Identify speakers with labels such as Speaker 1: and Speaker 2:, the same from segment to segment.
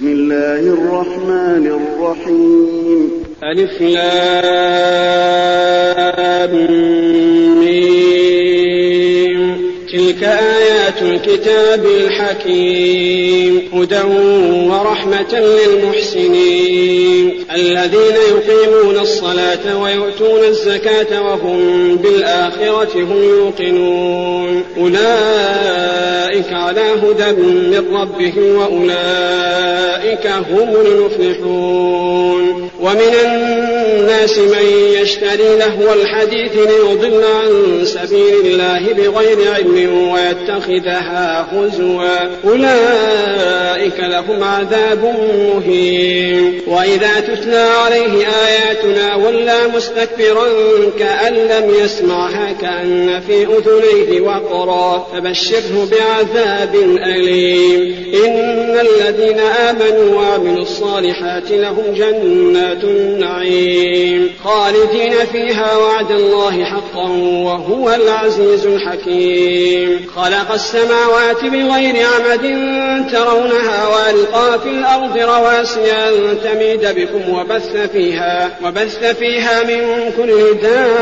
Speaker 1: بسم الله الرحمن الرحيم.
Speaker 2: ألف لام ميم. تلك آيات الكتاب الحكيم هدى ورحمة للمحسنين الذين يقيمون الصلاة ويؤتون الزكاة وهم بالآخرة هم يوقنون أولئك على هدى من ربهم وأولئك هم المفلحون. ومن الناس من يشتري لهو الحديث ليضل عن سبيل الله بغير علم ويتخذها هزوا أولئك لهم عذاب مهين. وإذا تتلى عليه آياتنا ولى مستكبرا كأن لم يسمعها كأن في أذنيه وقرا فبشره بعذاب أليم. إن الذين آمنوا وعملوا الصالحات لهم جنات النعيم خالدين فيها وعد الله حقا وهو العزيز الحكيم. خلق السماوات بغير عمد ترونها وألقى في الأرض رواسي أن تميد بكم وبث فيها من كل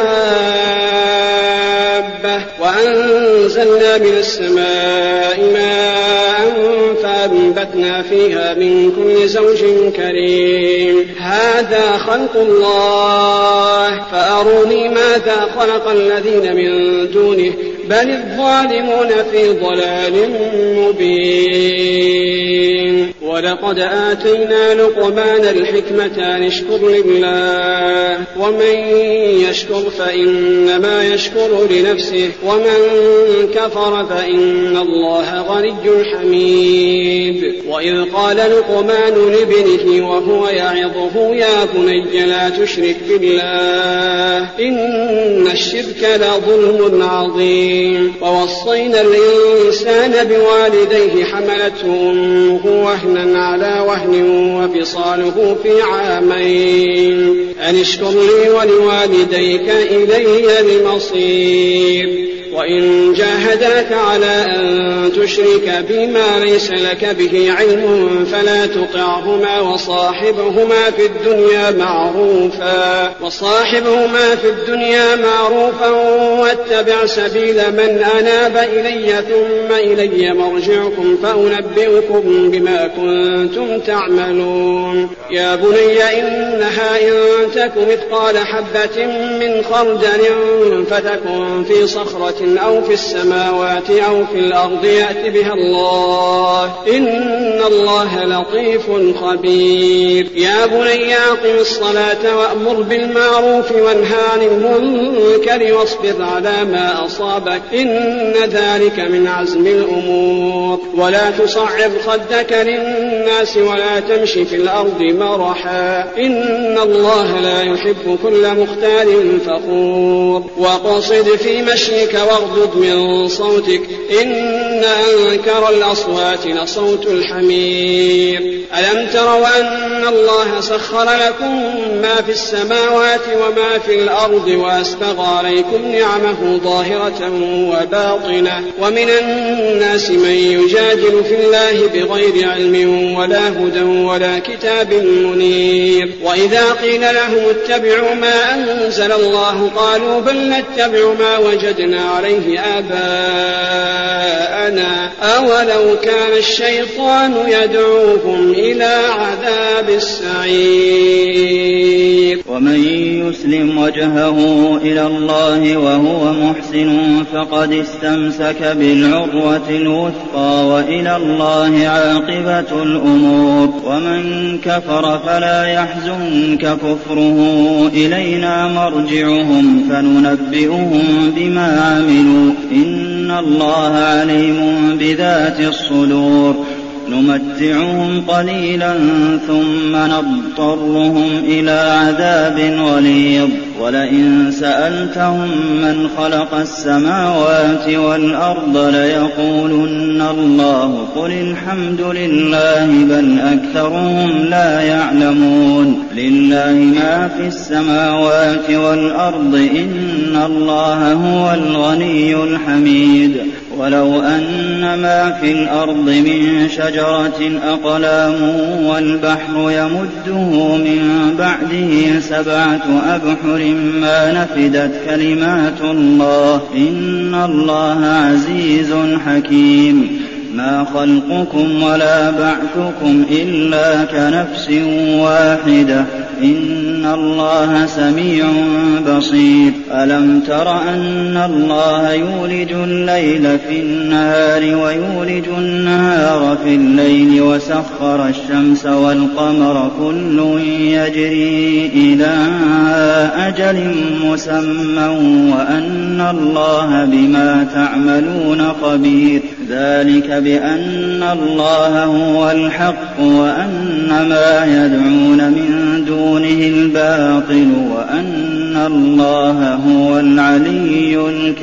Speaker 2: دابة وأنزلنا من السماء ماء فأنبتنا فيها من كل زوج كريم. هذا خلق الله فأروني ماذا خلق الذين من دونه بل الظالمون في ضلال مبين. ولقد آتينا لقمان الحكمة أن اشكر لله ومن يشكر فإنما يشكر لنفسه ومن كفر فإن الله غني حميد. وإذ قال لقمان لابنه وهو يعظه يا بني لا تشرك بالله إن الشرك لظلم عظيم. ووصينا الإنسان بوالديه حملته أمه وهنا على وهن وفصاله في عامين أن اشكر لي ولوالديك إلي المصير. وإن جاهداك على أن تشرك بما ليس لك به علم فلا تطعهما وصاحبهما في الدنيا معروفا واتبع سبيل من أناب إلي ثم إلي مرجعكم فأنبئكم بما كنتم تعملون. يا بني إنها إن تك مثقال حبة من خردل فتكن في صخرة أو في السماوات أو في الأرض يأت بها الله إن الله لطيف خبير. يا بني أقم الصلاة وأمر بالمعروف وانهى عن المنكر واصبر على ما أصابك إن ذلك من عزم الأمور. ولا تصعب خدك للناس ولا تمش في الأرض مرحا إن الله لا يحب كل مختال فخور. وقصد في مشيك واغضض من صوتك إن أنكر الأصوات لصوت الحمير. ألم تروا أن الله سخر لكم ما في السماوات وما في الأرض وأسبغ عليكم نعمه ظاهرة وباطنة ومن الناس من يجادل في الله بغير علم ولا هدى ولا كتاب منير. وإذا قيل لهم اتبعوا ما أنزل الله قالوا بل نتبع ما وجدنا عليه آباءنا أولو كان الشيطان يدعوهم إلى عذاب السعير.
Speaker 3: ومن يسلم وجهه إلى الله وهو محسن فقد استمسك بالعروة الوثقى وإلى الله عاقبة الأمور. ومن كفر فلا يحزنك كفره إلينا مرجعهم فننبئهم بما عملوا إن الله عليم بذات الصدور. نمتعهم قليلا ثم نضطرهم إلى عذاب غليظ. ولئن سألتهم من خلق السماوات والأرض ليقولن الله قل الحمد لله بل أكثرهم لا يعلمون. لله ما في السماوات والأرض إن الله هو الغني الحميد. ولو أن ما في الأرض من شجرة أقلام والبحر يمده من بعده 7 أبحر ما نفدت كلمات الله إن الله عزيز حكيم ما خلقكم ولا بعثكم إلا كنفس واحدة إن الله سميع بصير ألم تر أن الله يولج الليل في النهار ويولج النهار في الليل وسخر الشمس والقمر كل يجري إلى أجل مسمى وأن الله بما تعملون خبير ذلك بأن الله هو الحق وأن ما يدعون من دونه الباطل وأن الله هو العلي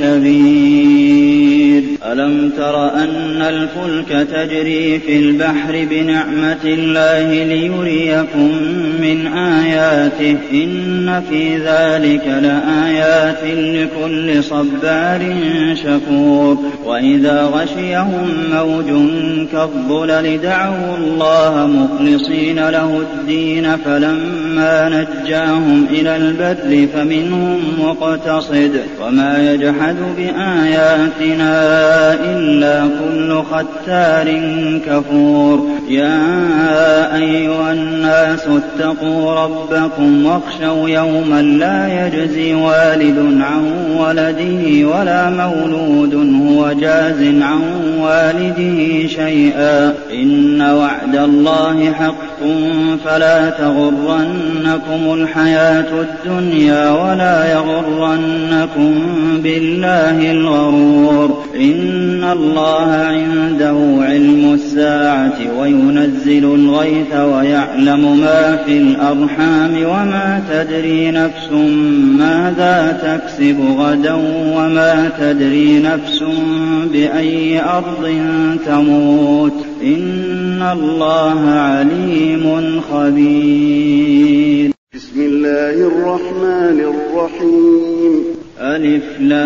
Speaker 3: الكبير ألم تر أن الفلك تجري في البحر بنعمة الله ليريكم من آياته إن في ذلك لآيات لكل صبار شكور وإذا غشيهم موج كالظلل دعوا الله مخلصين له الدين فلما نجاهم إلى البر فمنهم مقتصد وما يجحد بآياتنا إلا كل ختار كفور يا أيها الناس اتقوا ربكم واخشوا يوما لا يجزي والد عن ولده ولا مولود هو جاز عن والده شيئا إن وعد الله حق فلا تغرنكم الحياة الدنيا ولا يغرنكم بالله الغرور إن الله عنده علم الساعة وينزل الغيث ويعلم ما في الأرحام وما تدري نفس ماذا تكسب غدا وما تدري نفس بأي أرض تموت إن الله عليم خبير
Speaker 1: بسم الله الرحمن الرحيم
Speaker 3: ألف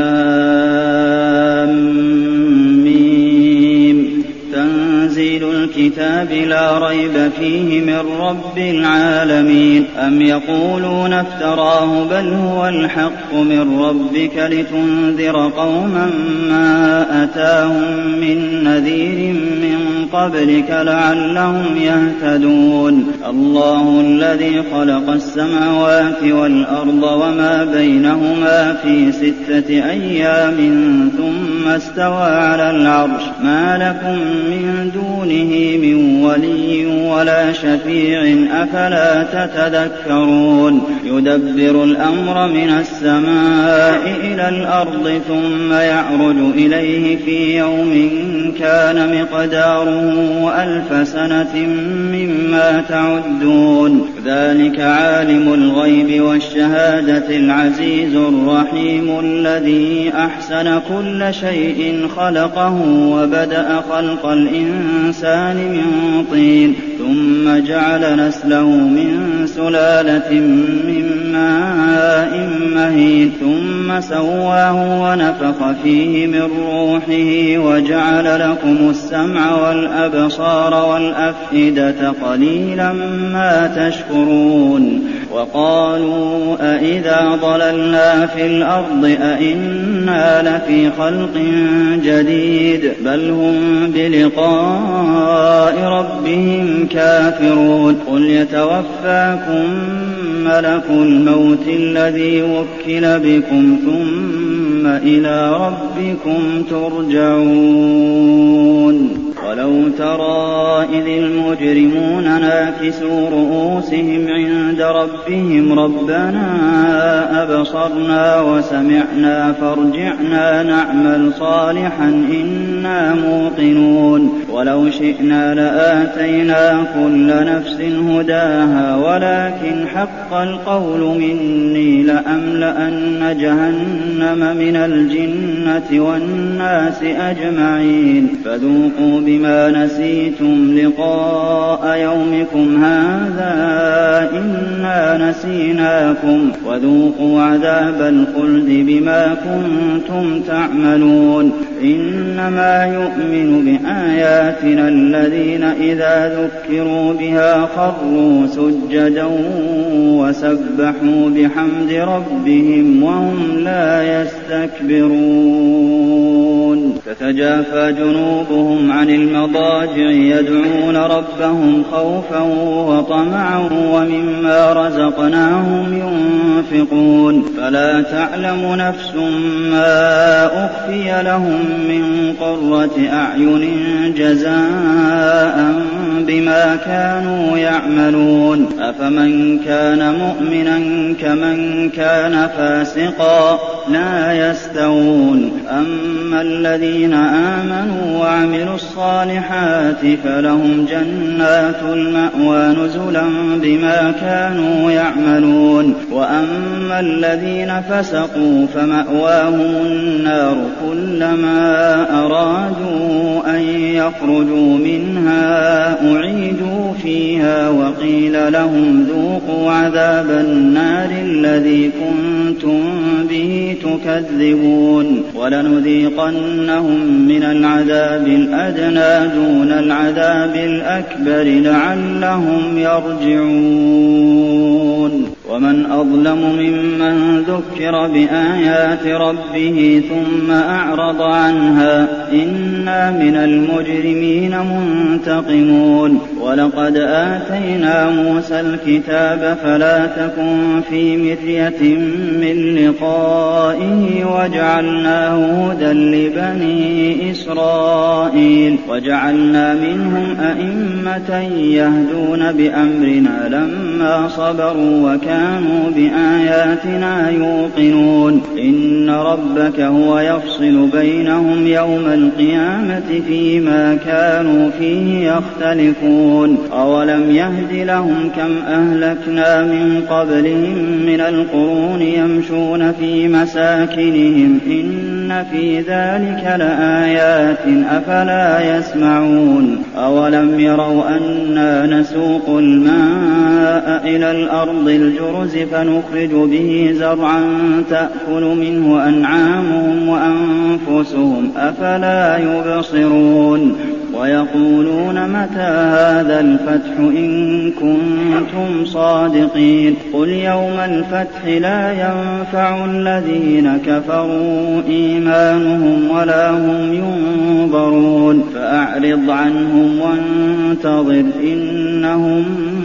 Speaker 3: لام ميم تنزيل الكتاب لا ريب فيه من رب العالمين أم يقولون افتراه بل هو الحق من ربك لتنذر قوما ما أتاهم من نذير من قبلك لعلهم يهتدون الله الذي خلق السماوات والأرض وما بينهما في 6 أيام ثم استوى على العرش ما لكم من دونه من ولي ولا شفيع أفلا تتذكرون يدبر الأمر من السماء إلى الأرض ثم يعرج إليه في يوم كان مقداره 1000 سنة مما تعدون ذلك عالم الغيب والشهادة العزيز الرحيم الذي أحسن كل شيء خلقه وبدأ خلق الإنسان من طين ثم جعل نسله من سلالة من ماء مهين ثم سواه ونفخ فيه من روحه وجعل لكم السمع والأبصار والأفئدة قليلا ما تشكرون وقالوا أإذا ضللنا في الأرض أإنا لفي خلق جديد بل هم بلقاء ربهم كافرون قل يتوفاكم ملك الموت الذي وكل بكم ثم إلى ربكم ترجعون ولو ترى إذ المجرمون ناكسوا رؤوسهم عند ربهم ربنا أبصرنا وسمعنا فارجعنا نعمل صالحا إنا موقنون ولو شئنا لآتينا كل نفس هداها ولكن حق القول مني لأملأن جهنم من الجنة والناس أجمعين فذوقوا بما نسيتم لقاء يومكم هذا إنا نسيناكم وذوقوا عذاب الخلد بما كنتم تعملون إنما يؤمن بآياتنا الذين إذا ذكروا بها خروا سجدا وسبحوا بحمد ربهم وهم لا يستكبرون تتجافى جنوبهم عن المضاجع يدعون ربهم خوفا وطمعا ومما رزقناهم ينفقون فلا تعلم نفس ما أخفي لهم من قرة أعين جزاء بما كانوا يعملون أفمن كان مؤمنا كمن كان فاسقا لا يستوون أما الذين آمنوا وعملوا الصالحات فلهم جنات المأوى نزلا بما كانوا يعملون وأما الذين فسقوا فمأواهم النار كلما أرادوا أن يخرجوا منها أعيدوا فيها وقيل لهم ذوقوا عذاب النار الذي كنتم به تكذبون ولنذيقنهم من العذاب الأدنى دون العذاب الأكبر لعلهم يرجعون ومن أظلم ممن ذكر بآيات ربه ثم أعرض عنها إنا من المجرمين منتقمون ولقد آتينا موسى الكتاب فلا تكن في مرية من لقائه وجعلناه هدى لبني إسرائيل وجعلنا منهم أئمة يهدون بأمرنا لما صبروا وكانوا بآياتنا يوقنون إن ربك هو يفصل بينهم يوم القيامة فيما كانوا فيه يختلفون أولم يهد لهم كم أهلكنا من قبلهم من القرون يمشون في مساكنهم إن في ذلك لآيات أفلا يسمعون أولم يروا أنا نسوق الماء إلى الأرض الجرز فنخرج به زرعا تأكل منه أنعامهم وأنفسهم أفلا يبصرون ويقولون متى هذا الفتح إن كنتم صادقين قل يوم الفتح لا ينفع الذين كفروا إيمانهم ولا هم ينظرون فأعرض عنهم وانتظر إنهم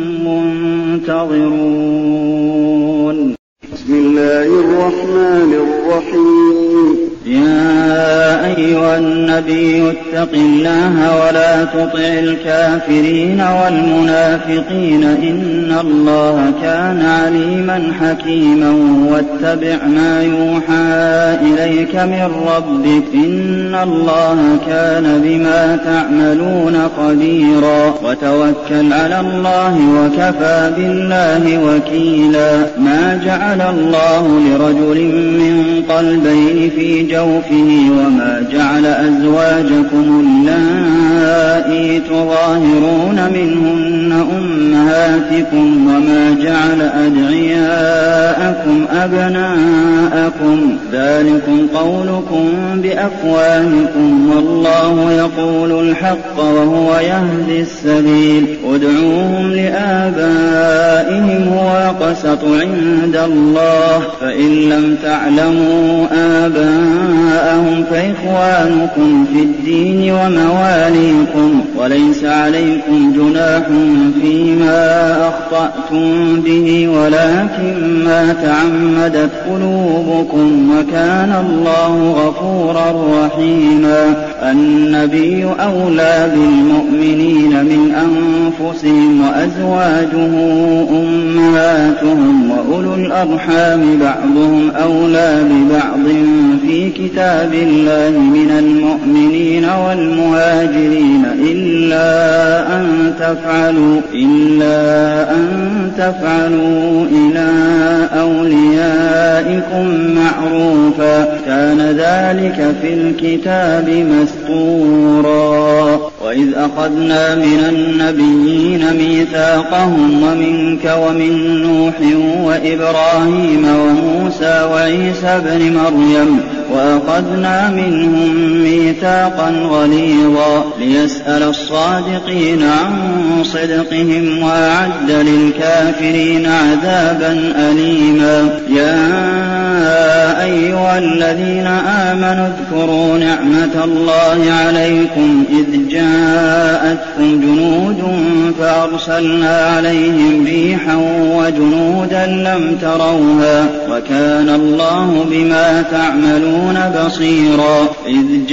Speaker 3: منتظرون
Speaker 1: بسم الله الرحمن الرحيم
Speaker 3: يا أيها النبي اتق الله ولا تطع الكافرين والمنافقين إن الله كان عليما حكيما واتبع ما يوحى إليك من ربك إن الله كان بما تعملون خبيرا وتوكل على الله وكفى بالله وكيلا ما جعل الله لرجل من قلبين في جوفه وما جعل أزواجكم اللائي تظاهرون منهن أمهاتكم وما جعل أدعياءكم أبناءكم ذلكم قولكم بأفواهكم والله يقول الحق وهو يهدي السبيل ادعوهم لآبائهم هو أقسط عند الله فإن لم تعلموا آباءهم فإخوانكم في الدين ومواليكم وليس عليكم جناح فيما أخطأتم به ولكن ما تعمدت قلوبكم وكان الله غفورا رحيما النبي أولى بالمؤمنين من أنفسهم وأزواجه أمهاتهم وأولو الأرحام بعضهم أولى ببعض في كتاب الله من المؤمنين والمهاجرين إلا أن تفعلوا إلى أوليائكم معروفا كان ذلك في الكتاب مسطورا وإذ أخذنا من النبيين ميثاقهم ومنك ومن نوح وإبراهيم وموسى وعيسى ابن مريم وأخذنا منهم ميثاقا غليظا ليسأل الصادقين عن صدقهم وأعد للكافرين عذابا أليما. يا أيها الذين آمنوا اذكروا نعمة الله عليكم إذ جاءتكم جنود فأرسلنا عليهم ريحا وجنودا لم تروها وكان الله بما تعملون بصيرا. إذ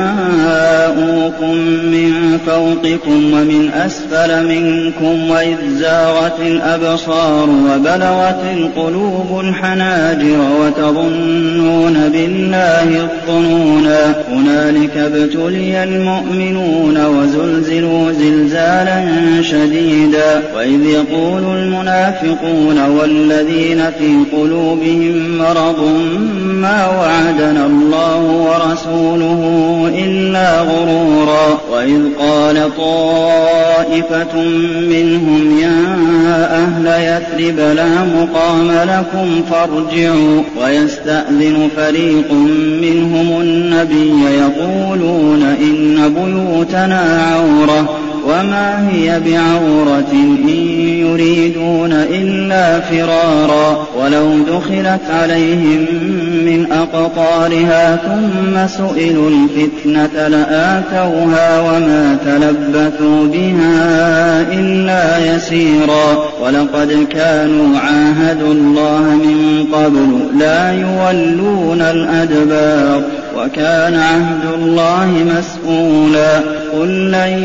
Speaker 3: جاءوكم من فوقكم ومن أسفل منكم وإذ زاغت الأبصار وبلغت القلوب الحناجر وتظنون بالله الظنونا. هنالك ابتلي المؤمنون وزلزلوا زلزالا شديدا. وإذ يقول المنافقون والذين في قلوبهم مرض ما وعدنا الله ورسوله إلا غرورا. وإذ قال طائفة منهم يا أهل يثرب لا مقام لكم فارجعوا. ويستأذن فريق منهم النبي يقولون إن بيوتنا عورة وما هي بعورة إن يريدون إلا فرارا. ولو دخلت عليهم من أقطارها ثم سئلوا الفتنة لآتوها وما تلبثوا بها إلا يسيرا. ولقد كانوا عاهدوا الله من قبل لا يولون الأدبار وكان عهد الله مسؤولا. قل لن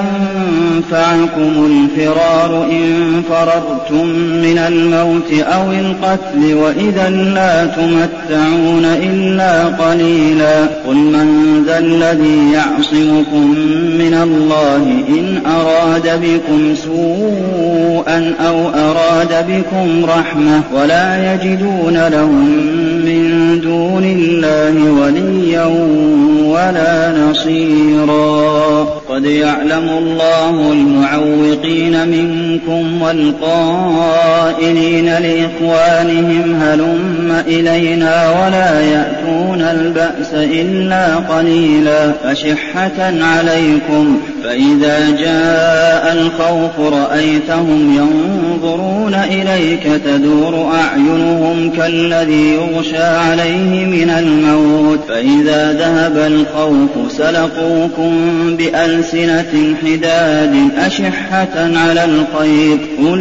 Speaker 3: ينفعكم الفرار إن فررتم من الموت أو القتل وإذا لا تمتعون إلا قليلا. قل من ذا الذي يعصمكم من الله إن أراد بكم سوءا أو أراد بكم رحمة ولا يجدون لهم من دون الله وليا ولا نصيرا. قد يعلم الله المعوقين منكم والقائلين لإخوانهم هلم إلينا ولا يأتون البأس إلا قليلا أشحة عليكم. فإذا جاء الخوف رأيتهم ينظرون إليك تدور أعينهم كالذي يغشى عليه من الموت فإذا ذهب الخوف سلقوكم بألسنة حداد أشحة على الخير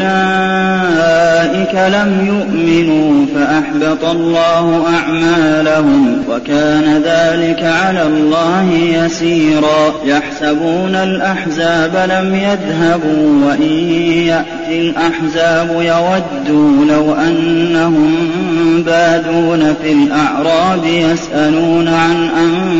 Speaker 3: أولئك لم يؤمنوا فأحبط الله أعمالهم وكان ذلك على الله يسيرا. يحسبون الأحزاب لم يذهبوا وإن يأتي الأحزاب يودوا لو أنهم بادون في الأعراب يسألون عن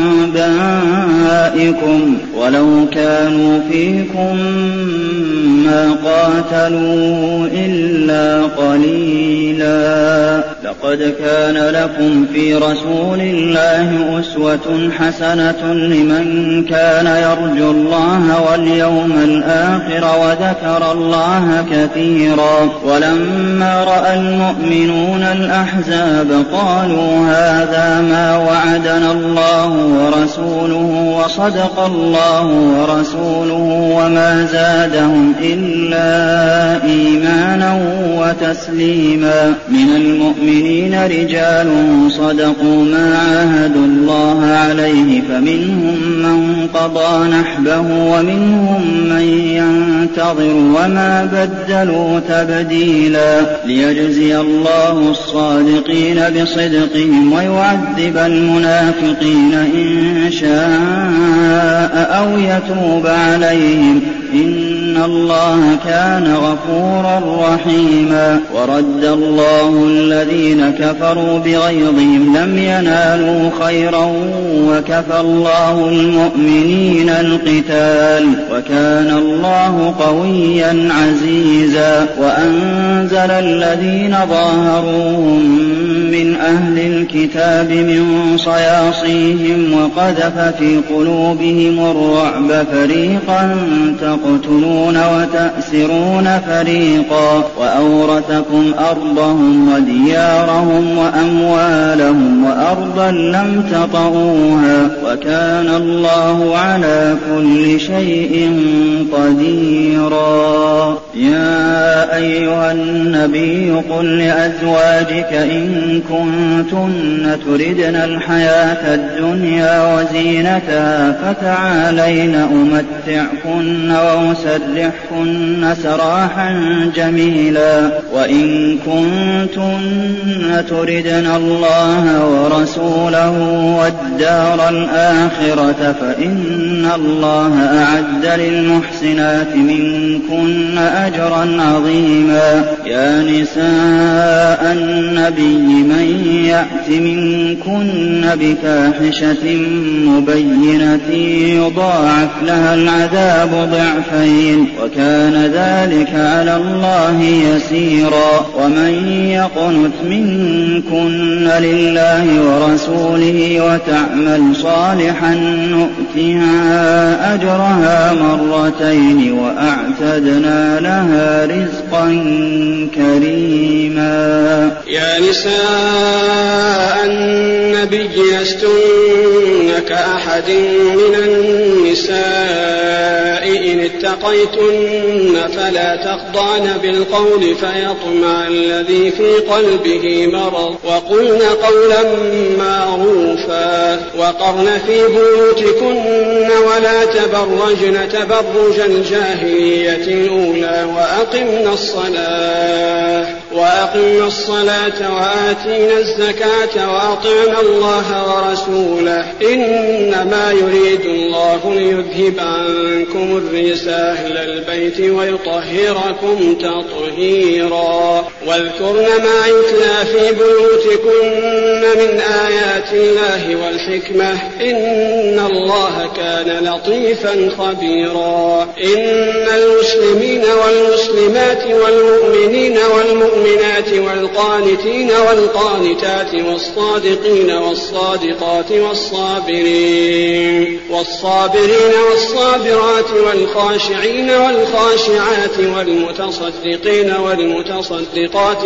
Speaker 3: أنبائكم ولو كانوا فيكم ما قاتلوا إلا قليلا. لقد كان لكم في رسول الله أسوة حسنة لمن كان يرجو الله واليوم الآخر وذكر الله كثيرا. ولما رأى المؤمنون الأحزاب قالوا هذا ما وعدنا الله ورسوله وصدق الله ورسوله وما زادهم إلا إيمانا وتسليما. من المؤمنين رجال صدقوا ما عاهدوا الله عليه فمنهم من قضى نحبه ومنهم من ينتظر وما بدلوا تبديلا. ليجزي الله الصادقين بصدقهم ويعذب المنافقين إن شاء أو يتوب عليهم إن الله كان غفورا رحيما. فيها ورد الله الذين كفروا بغيظهم لم ينالوا خيرا وكفى الله المؤمنين القتال وكان الله قويا عزيزا وأنزل الذين ظاهروهم من أهل الكتاب من صياصيهم وقذف في قلوبهم الرعب فريقا تقتلون وتأسرون فريقا وأورثكم أرضهم وديارهم وأموالهم وأرضا لم تطئوها وكان الله على كل شيء قديرا. يا أيها النبي قل لأزواجك إن كنتن تردن الحياة الدنيا وزينتها فتعالين أمتعكن وأسرحكن سراحا جميلا وإن كنتن تردن الله ورسوله والدار الآخرة فإن الله أعد للمحسنات منكن أجرا عظيما. يا نساء النبي من يأت منكن بفاحشة مبينة يضاعف لها العذاب ضعفين وكان ذلك على الله يسيرا. ومن يقنت منكن لله ورسوله وتعمل صالحا نؤتها أجرها مرتين وأعتدنا لها رزقا كريما.
Speaker 2: يا نساء النبي لستن كأحد من النساء إن اتقيتن فلا تخضعن بالقول فيطمع الذي في قلبه مرض وقلن قولا معروفا وقرن في بيوتكن ولا تبرجن تبرج الجاهلية الأولى وأقمنا الصلاة وآتينا الزكاة وأطعنا الله ورسوله إنما يريد الله ليذهب عنكم الرجس أهل البيت ويطهركم تطهيرا. واذكرن ما يتلى في بيوتكن من آيات الله والحكمة إن الله كان لطيفا خبيرا. إن المسلمين والمسلمات والمؤمنين والمؤمنات والقانتين والقانتات والصادقين والصادقات والصابرين والصابرات والخاشعين والخاشعات والمتصدقين والمتصدقات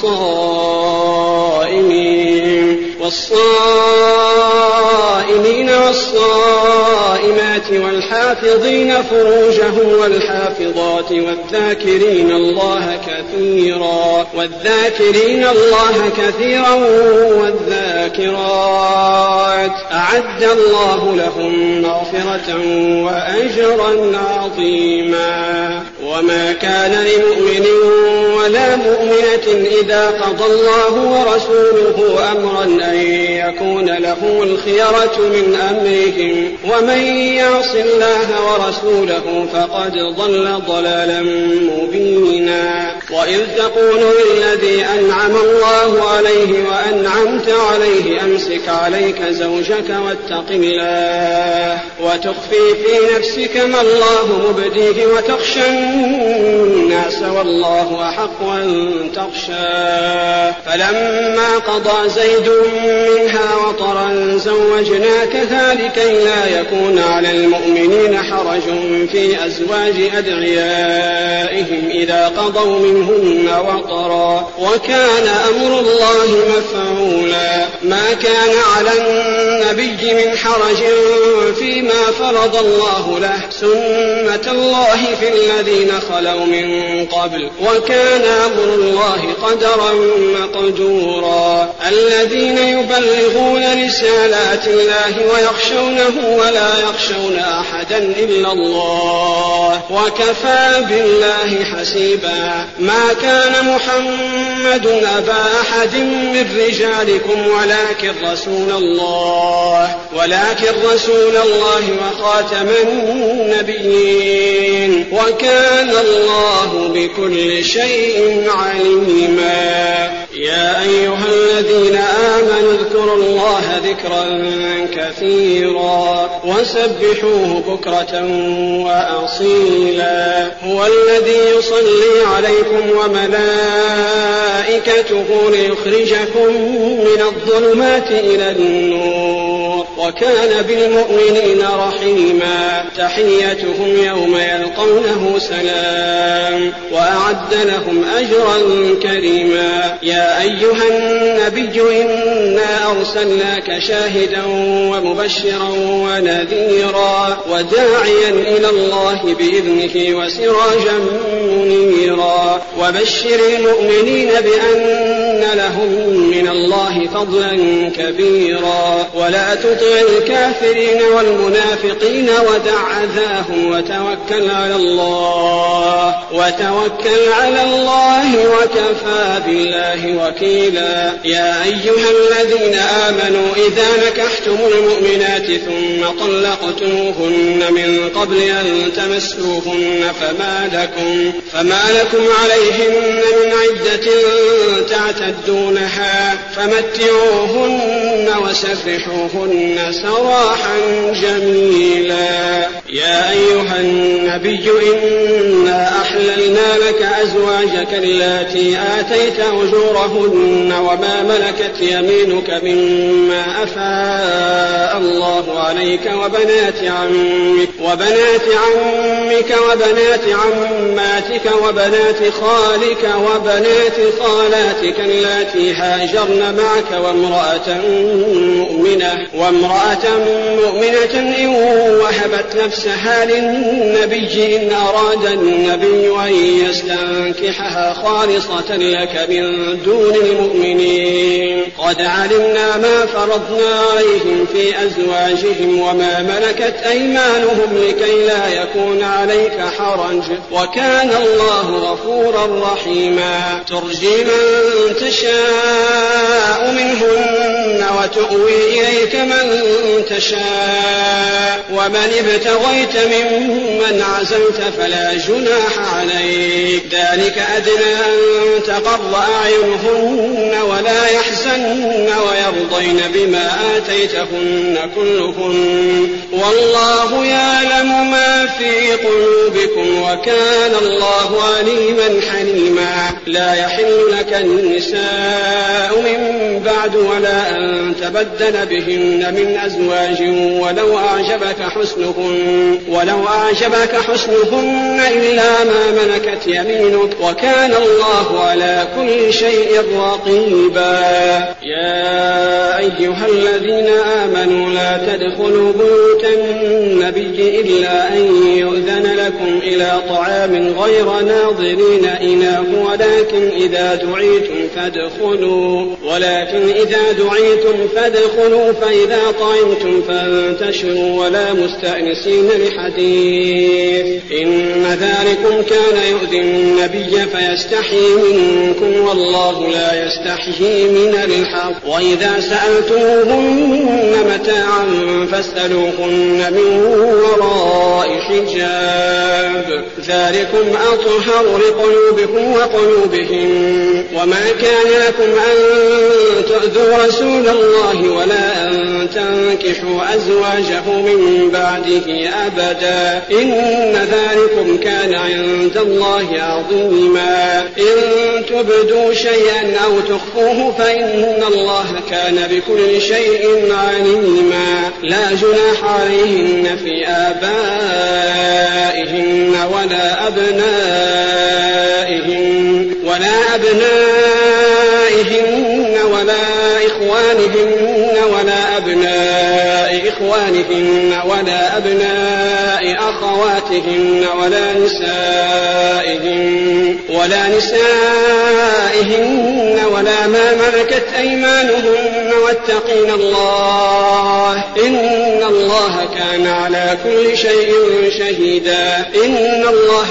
Speaker 2: والصائمين والصائمات والحافظين فروجهم والحافظات والذاكرين الله كثيرا والذاكرات أعد الله لهم مغفرة وأجرا عظيما. وما كان لمؤمن ولا مؤمنة إذا قضى الله ورسوله أمرا أن يكون له الخيرة من أمرهم ومن يعص الله ورسوله فقد ضل ضلالا مبينا. وإذ تقول للذي أنعم الله عليه وأنعمت عليه أمسك عليك زوجك واتق الله وتخفي في نفسك ما الله مبديه وتخشى الناس والله أحق أن تخشاه. فلما قضى زيد منها وطرا زوجناكها لكي لا يكون على المؤمنين حرج في أزواج أدعيائهم إذا قضوا منهن وطرا وكان أمر الله مفعولا. ما كان على النبي من حرج فيما فرض الله له سنة الله في الذين خلوا من قبل وكان أمر الله قدرا مقدورا. الذين يبلغون رسالات الله ويخشونه ولا يخشون أحدا إلا الله وكفى بالله حسيبا. ما كان محمد أبا أحد من رجالكم ولكن رسول الله الله وخاتم النبيين، وكان الله بكل شيء عليما. يا أيها الذين آمنوا اذكروا الله ذكرا كثيرا وسبحوه بكرة وأصيلا. هو الذي يصلي عليكم وملائكته ليخرجكم من الظلمات إلى النور، وكان بالمؤمنين رحيما. تحيتهم يوم يلقونه سلام، وأعد لهم أجرا كريما. يا أيها النبي إنا أرسلناك شاهدا ومبشرا ونذيرا وداعيا إلى الله بإذنه وسراجا منيرا. وبشر المؤمنين بأن لهم من الله فضلا كبيرا. ولا تطع الكافرين والمنافقين ودع أذاهم وتوكل على الله وكفى بالله وكيلا. يا أيها الذين آمنوا إذا نكحتم المؤمنات ثم طلقتموهن من قبل أن تمسوهن فما لكم عليهن من عدة تعتدونها فمتعوهن وسرحوهن سراحا جميلا. يا أيها النبي إنا أحللنا لك أزواجك اللاتي آتيت أجورهن وما ملكت يمينك مما أفاء الله عليك وبنات عمك وبنات عماتك وبنات خالك وبنات خالاتك اللاتي هاجرن معك وامرأة مؤمنة إن وهبت نفسها للنبي إن أراد النبي أن يستنكحها خالصة لك من دون المؤمنين. قد علمنا ما فرضنا عليهم في أزواجهم وما ملكت أيمانهم لكي لا يكون عليك حرج، وكان الله غفورا رحيما. ترجي من تشاء منهن وتؤوي إليك من تشاء، ومن ابتغيت ممن عزلت فلا جناح عليك. ذلك أدنى أن تقر أعينهن ولا يحزن ويرضين بما آتيتهن كلهن، والله يعلم ما في قلوبكم وكان الله عليما حليما. لا يحل لك النساء من بعد ولا أن تبدل بهن من أزواج ولو أعجبك حسنهن إلا ما ملكت يمينك، وكان الله على كل شيء رقيبا. يا أيها الذين آمنوا لا تدخلوا بيوت النبي إلا أن يؤذن لكم إلى طعام غير ناظرين إناه ولكن إذا دعيتم فادخلوا فإذا طعمتم فانتشروا ولا مستأنسين لحديث، إن ذلكم كان يؤذي النبي فيستحيي منكم والله لا يستحيي من الحق. وإذا سألتموهن متاعا فاسألوهن من وراء حجاب، ذلكم أطهر لقلوبكم وقلوبهم. وما كان لكم أن تؤذوا رسول الله ولا أن تنكحوا أزواجه من بعده أبدا، إن ذلكم كان عند الله عظيما. إن تبدوا شيئا أو تخفوه فإن الله كان بكل شيء عليما. لا جناح عليهن في آبائهن ولا أبنائهن ولا إخوانهن ولا أبناء أخواتهن ولا نسائهن ولا ما ملكت أيمانهن، واتقين الله إن الله كان على كل شيء شهيدا. إن الله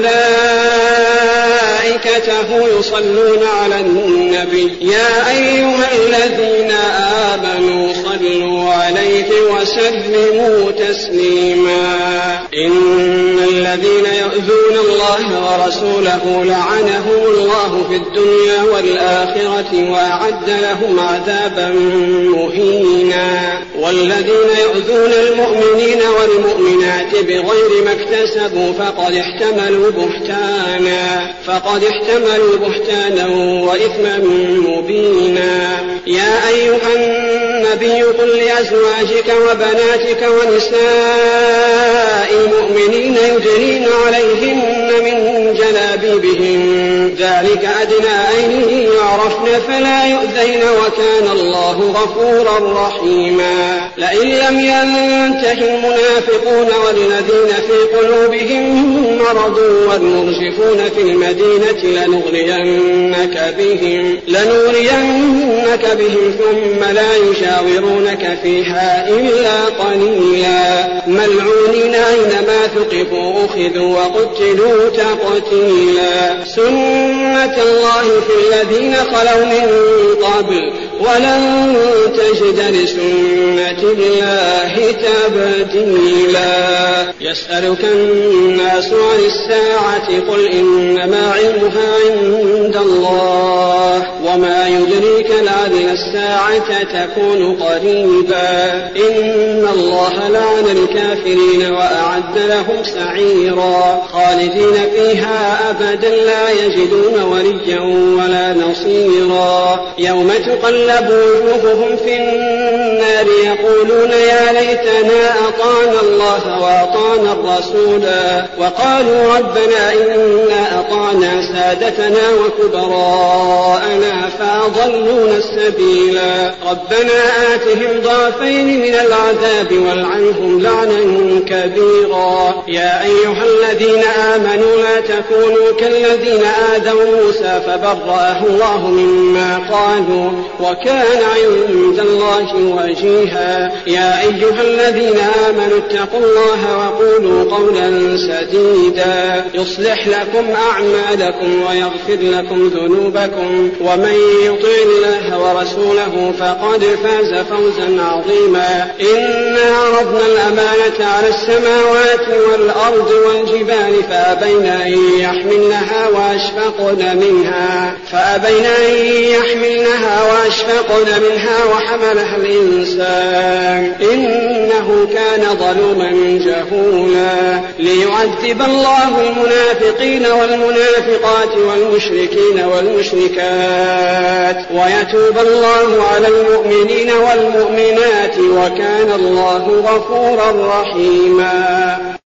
Speaker 2: وملائكته يصلون على النبي يا أيها الذين آمنوا صلوا صلوا عليه وسلموا تسليما. إن الذين يؤذون الله ورسوله لعنهم الله في الدنيا والآخرة وأعد لهم عذابا مهينا. والذين يؤذون المؤمنين والمؤمنات بغير ما اكتسبوا فقد احتملوا بهتانا وإثما مبينا. يا أيها النبي قل لأزواجك وبناتك ونساء المؤمنين يدنين عليهن من جلابيبهن ذلك أدنى أن يعرفن فلا يؤذين وكان الله غفورا رحيما. لئن لم ينته المنافقون والذين في قلوبهم مرض والمرجفون في المدينة لنغرينك بهم ثم لا يجاورونك فيها إلا قليلا ملعونين أينما ثقفوا أخذوا وقتلوا تقتيلا. سنة الله في الذين خلوا من قبل ولن تجد لسنة الله تبديلا. يسألك الناس عن الساعة قل إنما علمها عند الله وما يدريك لعل الساعة تكون قريبا. إن الله لعن الكافرين وأعد لهم سعيرا خالدين فيها أبدا لا يجدون وليا ولا نصيرا. يوم تقلب وجوههم في النار يقولون يا ليتنا أطعنا الله وأطعنا الرسولا وقالوا ربنا إنا أطعنا سادتنا وكبراءنا فأضلونا السبيلا. ربنا آتهم ضعفين من العذاب والعنهم لعنا كبيرا. يا أيها الذين آمنوا لا تكونوا كالذين آذوا موسى فبرأه الله مما قالوا وكان عند الله وجيها. يا أيها الذين آمنوا اتقوا الله وقولوا قولا سديدا يصلح لكم أعمالكم ويغفر لكم ذنوبكم ومن يطع الله ورسوله فقد فاز فوزا عظيما. إنا عرضنا الأمانة على السماوات والأرض والجبال فأبين أن يحملنها وأشفقن منها وحملها الإنسان إنه كان ظلوما جهولا. ليعذب الله المنافقين والمنافقات والمشركين والمشركات ويتوب الله على المؤمنين والمؤمنات وكان الله غفورا رحيما.